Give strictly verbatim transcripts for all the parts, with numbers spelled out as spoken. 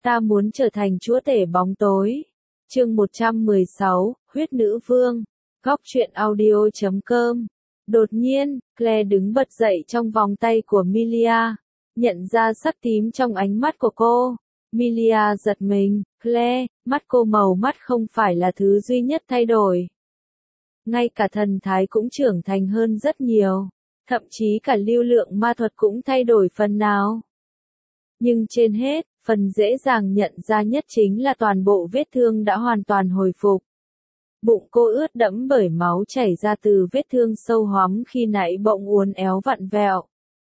Ta muốn trở thành chúa tể bóng tối. Chương một trăm mười sáu, Huyết Nữ Vương. Góc truyện audio chấm com. Đột nhiên, Claire đứng bật dậy trong vòng tay của Milia, nhận ra sắc tím trong ánh mắt của cô. Milia giật mình, Claire, mắt cô màu mắt không phải là thứ duy nhất thay đổi. Ngay cả thần thái cũng trưởng thành hơn rất nhiều, thậm chí cả lưu lượng ma thuật cũng thay đổi phần nào. Nhưng trên hết, phần dễ dàng nhận ra nhất chính là toàn bộ vết thương đã hoàn toàn hồi phục. Bụng cô ướt đẫm bởi máu chảy ra từ vết thương sâu hoắm khi nãy bỗng uốn éo vặn vẹo,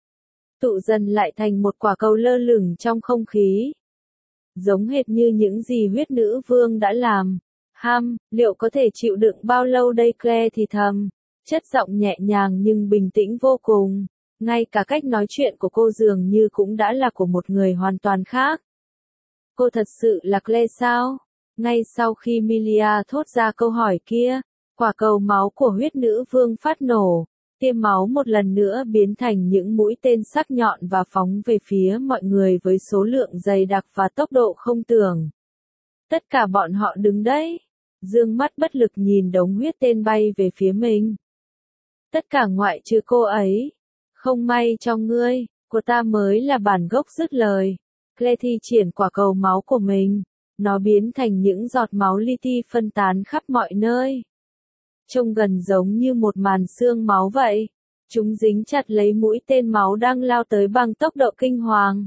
tụ dần lại thành một quả cầu lơ lửng trong không khí. Giống hệt như những gì huyết nữ vương đã làm. Ham, liệu có thể chịu đựng bao lâu đây? Claire thì thầm, chất giọng nhẹ nhàng nhưng bình tĩnh vô cùng. Ngay cả cách nói chuyện của cô dường như cũng đã là của một người hoàn toàn khác. Cô thật sự là Claire sao? Ngay sau khi Milia thốt ra câu hỏi kia, quả cầu máu của huyết nữ vương phát nổ, tia máu một lần nữa biến thành những mũi tên sắc nhọn và phóng về phía mọi người với số lượng dày đặc và tốc độ không tưởng. Tất cả bọn họ đứng đấy, dương mắt bất lực nhìn đống huyết tên bay về phía mình. Tất cả ngoại trừ cô ấy. Không may cho ngươi, của ta mới là bản gốc. Dứt lời, Claire thi triển quả cầu máu của mình, nó biến thành những giọt máu li ti phân tán khắp mọi nơi. Trông gần giống như một màn sương máu vậy, chúng dính chặt lấy mũi tên máu đang lao tới bằng tốc độ kinh hoàng.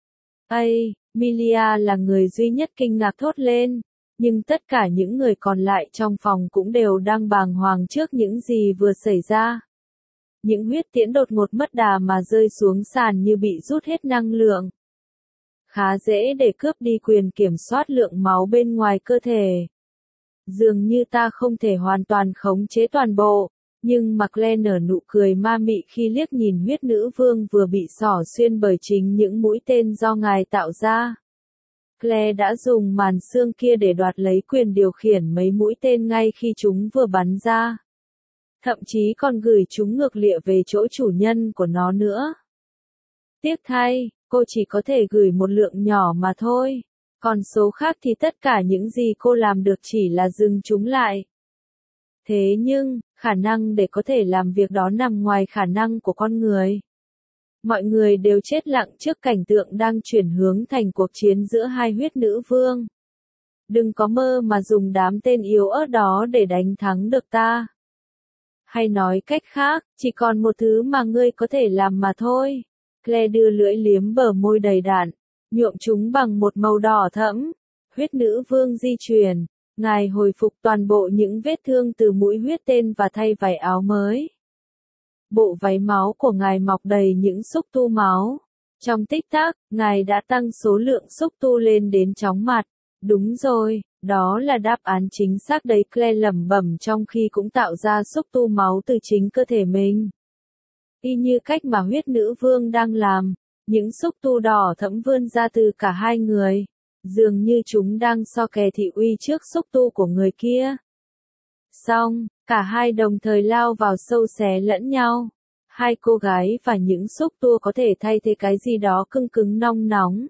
Ây, Milia là người duy nhất kinh ngạc thốt lên, nhưng tất cả những người còn lại trong phòng cũng đều đang bàng hoàng trước những gì vừa xảy ra. Những huyết tiễn đột ngột mất đà mà rơi xuống sàn như bị rút hết năng lượng. Khá dễ để cướp đi quyền kiểm soát lượng máu bên ngoài cơ thể. Dường như ta không thể hoàn toàn khống chế toàn bộ, nhưng mà Claire nở nụ cười ma mị khi liếc nhìn huyết nữ vương vừa bị xỏ xuyên bởi chính những mũi tên do ngài tạo ra. Claire đã dùng màn xương kia để đoạt lấy quyền điều khiển mấy mũi tên ngay khi chúng vừa bắn ra. Thậm chí còn gửi chúng ngược lịa về chỗ chủ nhân của nó nữa. Tiếc thay, cô chỉ có thể gửi một lượng nhỏ mà thôi, còn số khác thì tất cả những gì cô làm được chỉ là dừng chúng lại. Thế nhưng, khả năng để có thể làm việc đó nằm ngoài khả năng của con người. Mọi người đều chết lặng trước cảnh tượng đang chuyển hướng thành cuộc chiến giữa hai huyết nữ vương. Đừng có mơ mà dùng đám tên yếu ớt đó để đánh thắng được ta. Hay nói cách khác, chỉ còn một thứ mà ngươi có thể làm mà thôi. Claire đưa lưỡi liếm bờ môi đầy đặn, nhuộm chúng bằng một màu đỏ thẫm. Huyết nữ vương di chuyển, ngài hồi phục toàn bộ những vết thương từ mũi huyết tên và thay vải áo mới. Bộ váy máu của ngài mọc đầy những xúc tu máu. Trong tích tắc, ngài đã tăng số lượng xúc tu lên đến chóng mặt. Đúng rồi, đó là đáp án chính xác đấy, Claire lẩm bẩm trong khi cũng tạo ra xúc tu máu từ chính cơ thể mình. Y như cách mà huyết nữ vương đang làm, những xúc tu đỏ thẫm vươn ra từ cả hai người, dường như chúng đang so kè thị uy trước xúc tu của người kia. Xong, cả hai đồng thời lao vào sâu xé lẫn nhau. Hai cô gái và những xúc tu có thể thay thế cái gì đó cứng cứng nong nóng.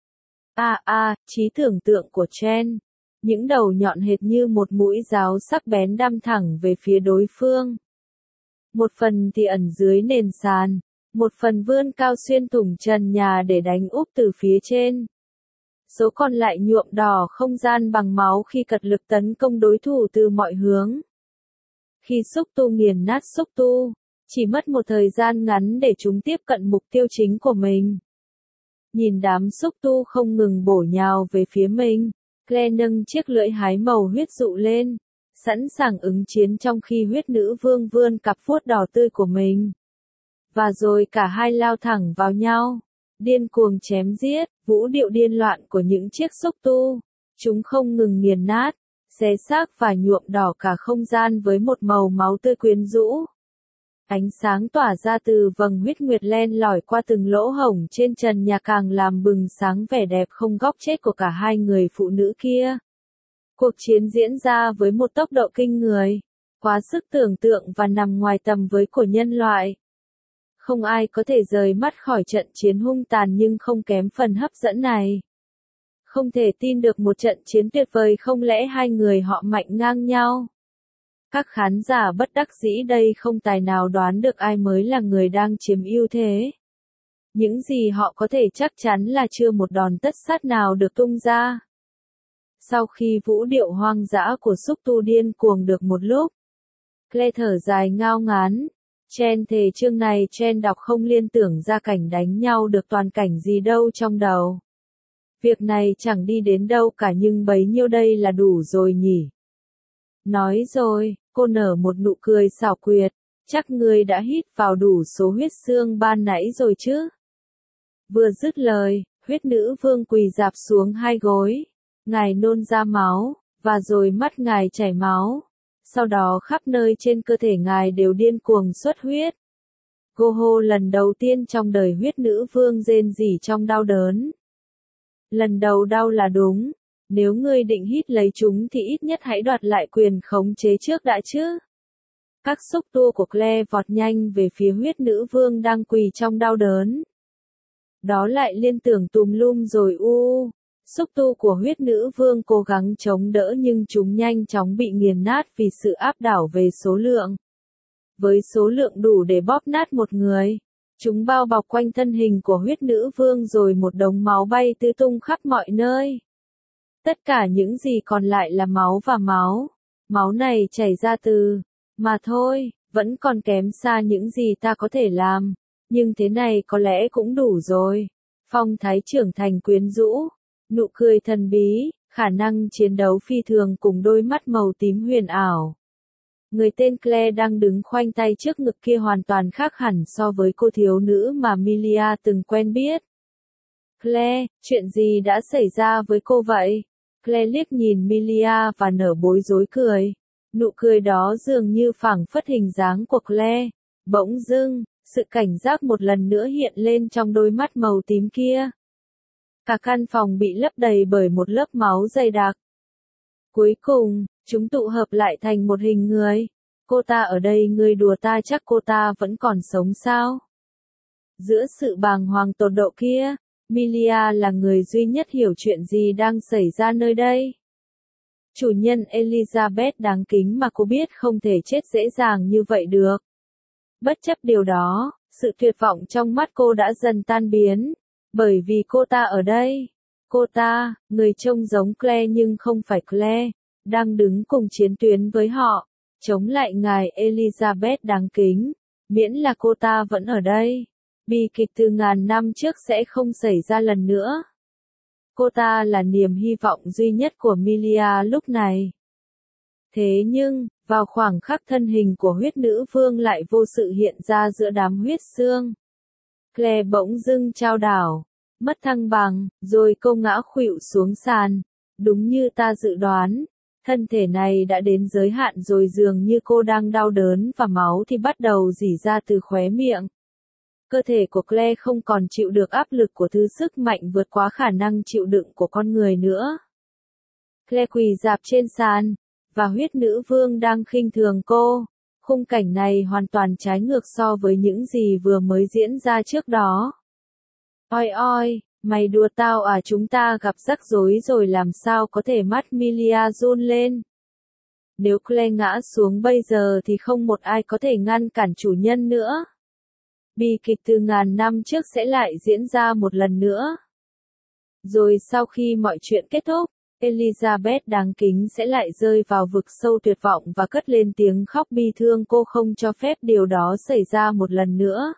À à, trí tưởng tượng của Chen. Những đầu nhọn hệt như một mũi giáo sắc bén đâm thẳng về phía đối phương. Một phần thì ẩn dưới nền sàn, một phần vươn cao xuyên thủng trần nhà để đánh úp từ phía trên. Số còn lại nhuộm đỏ không gian bằng máu khi cật lực tấn công đối thủ từ mọi hướng. Khi xúc tu nghiền nát xúc tu, chỉ mất một thời gian ngắn để chúng tiếp cận mục tiêu chính của mình. Nhìn đám xúc tu không ngừng bổ nhào về phía mình, Claire nâng chiếc lưỡi hái màu huyết dụ lên, sẵn sàng ứng chiến trong khi huyết nữ vương vươn cặp vuốt đỏ tươi của mình. Và rồi cả hai lao thẳng vào nhau, điên cuồng chém giết, vũ điệu điên loạn của những chiếc xúc tu. Chúng không ngừng nghiền nát, xé xác và nhuộm đỏ cả không gian với một màu máu tươi quyến rũ. Ánh sáng tỏa ra từ vầng huyết nguyệt len lỏi qua từng lỗ hổng trên trần nhà càng làm bừng sáng vẻ đẹp không góc chết của cả hai người phụ nữ kia. Cuộc chiến diễn ra với một tốc độ kinh người, quá sức tưởng tượng và nằm ngoài tầm với của nhân loại. Không ai có thể rời mắt khỏi trận chiến hung tàn nhưng không kém phần hấp dẫn này. Không thể tin được một trận chiến tuyệt vời, không lẽ hai người họ mạnh ngang nhau? Các khán giả bất đắc dĩ đây không tài nào đoán được ai mới là người đang chiếm ưu thế. Những gì họ có thể chắc chắn là chưa một đòn tất sát nào được tung ra. Sau khi vũ điệu hoang dã của xúc tu điên cuồng được một lúc, Claire thở dài ngao ngán. Chen thề chương này Chen đọc không liên tưởng ra cảnh đánh nhau được toàn cảnh gì đâu trong đầu. Việc này chẳng đi đến đâu cả nhưng bấy nhiêu đây là đủ rồi nhỉ. Nói rồi, cô nở một nụ cười xảo quyệt, chắc ngươi đã hít vào đủ số huyết xương ban nãy rồi chứ. Vừa dứt lời, huyết nữ vương quỳ rạp xuống hai gối, ngài nôn ra máu, và rồi mắt ngài chảy máu. Sau đó khắp nơi trên cơ thể ngài đều điên cuồng xuất huyết. Cô hô lần đầu tiên trong đời huyết nữ vương rên rỉ trong đau đớn. Lần đầu đau là đúng, nếu ngươi định hít lấy chúng thì ít nhất hãy đoạt lại quyền khống chế trước đã chứ. Các xúc tua của Claire vọt nhanh về phía huyết nữ vương đang quỳ trong đau đớn. Đó lại liên tưởng tùm lum rồi u. Xúc tu của huyết nữ vương cố gắng chống đỡ nhưng chúng nhanh chóng bị nghiền nát vì sự áp đảo về số lượng. Với số lượng đủ để bóp nát một người, chúng bao bọc quanh thân hình của huyết nữ vương rồi một đống máu bay tứ tung khắp mọi nơi. Tất cả những gì còn lại là máu và máu. Máu này chảy ra từ, mà thôi, vẫn còn kém xa những gì ta có thể làm. Nhưng thế này có lẽ cũng đủ rồi. Phong thái trưởng thành quyến rũ, nụ cười thần bí, khả năng chiến đấu phi thường cùng đôi mắt màu tím huyền ảo. Người tên Claire đang đứng khoanh tay trước ngực kia hoàn toàn khác hẳn so với cô thiếu nữ mà Milia từng quen biết. Claire, chuyện gì đã xảy ra với cô vậy? Claire liếc nhìn Milia và nở bối rối cười. Nụ cười đó dường như phảng phất hình dáng của Claire. Bỗng dưng, sự cảnh giác một lần nữa hiện lên trong đôi mắt màu tím kia. Cả căn phòng bị lấp đầy bởi một lớp máu dày đặc. Cuối cùng, chúng tụ hợp lại thành một hình người. Cô ta ở đây, ngươi đùa ta chắc cô ta vẫn còn sống sao? Giữa sự bàng hoàng tột độ kia, Milia là người duy nhất hiểu chuyện gì đang xảy ra nơi đây. Chủ nhân Elizabeth đáng kính mà cô biết không thể chết dễ dàng như vậy được. Bất chấp điều đó, sự tuyệt vọng trong mắt cô đã dần tan biến. Bởi vì cô ta ở đây. Cô ta, người trông giống Claire nhưng không phải Claire, đang đứng cùng chiến tuyến với họ, chống lại ngài Elizabeth đáng kính. Miễn là cô ta vẫn ở đây, bi kịch từ ngàn năm trước sẽ không xảy ra lần nữa. Cô ta là niềm hy vọng duy nhất của Milia lúc này. Thế nhưng, vào khoảng khắc thân hình của huyết nữ vương lại vô sự hiện ra giữa đám huyết xương. Claire bỗng dưng chao đảo, mất thăng bằng, rồi cô ngã khuỵu xuống sàn. Đúng như ta dự đoán, thân thể này đã đến giới hạn rồi, dường như cô đang đau đớn và máu thì bắt đầu rỉ ra từ khóe miệng. Cơ thể của Claire không còn chịu được áp lực của thứ sức mạnh vượt quá khả năng chịu đựng của con người nữa. Claire quỳ rạp trên sàn, và huyết nữ vương đang khinh thường cô. Khung cảnh này hoàn toàn trái ngược so với những gì vừa mới diễn ra trước đó. Oi oi, mày đùa tao à? Chúng ta gặp rắc rối rồi làm sao có thể? Mắt Milia run lên. Nếu Claire ngã xuống bây giờ thì không một ai có thể ngăn cản chủ nhân nữa. Bi kịch từ ngàn năm trước sẽ lại diễn ra một lần nữa. Rồi sau khi mọi chuyện kết thúc, Elizabeth đáng kính sẽ lại rơi vào vực sâu tuyệt vọng và cất lên tiếng khóc bi thương. Cô không cho phép điều đó xảy ra một lần nữa.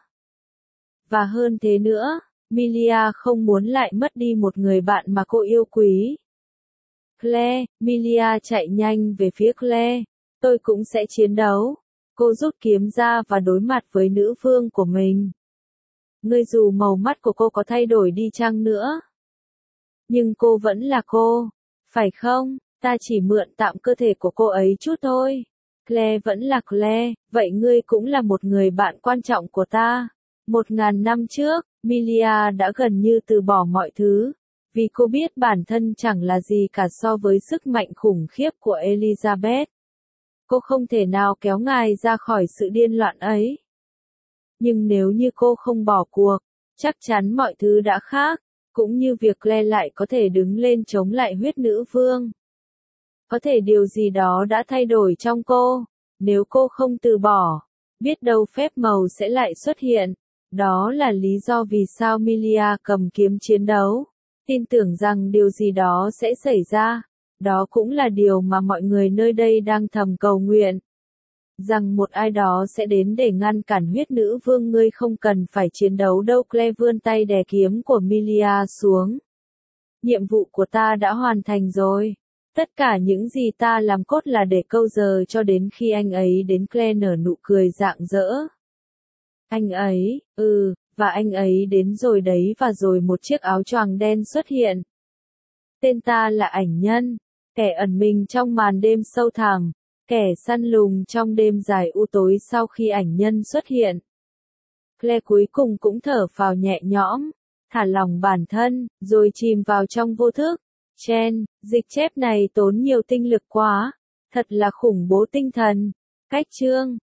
Và hơn thế nữa, Milia không muốn lại mất đi một người bạn mà cô yêu quý. Claire, Milia chạy nhanh về phía Claire. Tôi cũng sẽ chiến đấu. Cô rút kiếm ra và đối mặt với nữ vương của mình. Ngươi, dù màu mắt của cô có thay đổi đi chăng nữa, nhưng cô vẫn là cô, phải không? Ta chỉ mượn tạm cơ thể của cô ấy chút thôi. Claire vẫn là Claire, vậy ngươi cũng là một người bạn quan trọng của ta. Một ngàn năm trước, Milia đã gần như từ bỏ mọi thứ, vì cô biết bản thân chẳng là gì cả so với sức mạnh khủng khiếp của Elizabeth. Cô không thể nào kéo ngài ra khỏi sự điên loạn ấy. Nhưng nếu như cô không bỏ cuộc, chắc chắn mọi thứ đã khác. Cũng như việc Claire lại có thể đứng lên chống lại huyết nữ vương. Có thể điều gì đó đã thay đổi trong cô. Nếu cô không từ bỏ, biết đâu phép màu sẽ lại xuất hiện. Đó là lý do vì sao Milia cầm kiếm chiến đấu. Tin tưởng rằng điều gì đó sẽ xảy ra. Đó cũng là điều mà mọi người nơi đây đang thầm cầu nguyện. Rằng một ai đó sẽ đến để ngăn cản huyết nữ vương. Ngươi không cần phải chiến đấu đâu. Claire vươn tay đè kiếm của Milia xuống. Nhiệm vụ của ta đã hoàn thành rồi. Tất cả những gì ta làm cốt là để câu giờ cho đến khi anh ấy đến. Claire nở nụ cười rạng rỡ. Anh ấy, ừ, và anh ấy đến rồi đấy. Và rồi một chiếc áo choàng đen xuất hiện. Tên ta là ảnh nhân, kẻ ẩn mình trong màn đêm sâu thẳm, kẻ săn lùng trong đêm dài u tối. Sau khi ảnh nhân xuất hiện, Claire cuối cùng cũng thở phào nhẹ nhõm, thả lỏng bản thân, rồi chìm vào trong vô thức. Chen, dịch chép này tốn nhiều tinh lực quá, thật là khủng bố tinh thần. Cách chương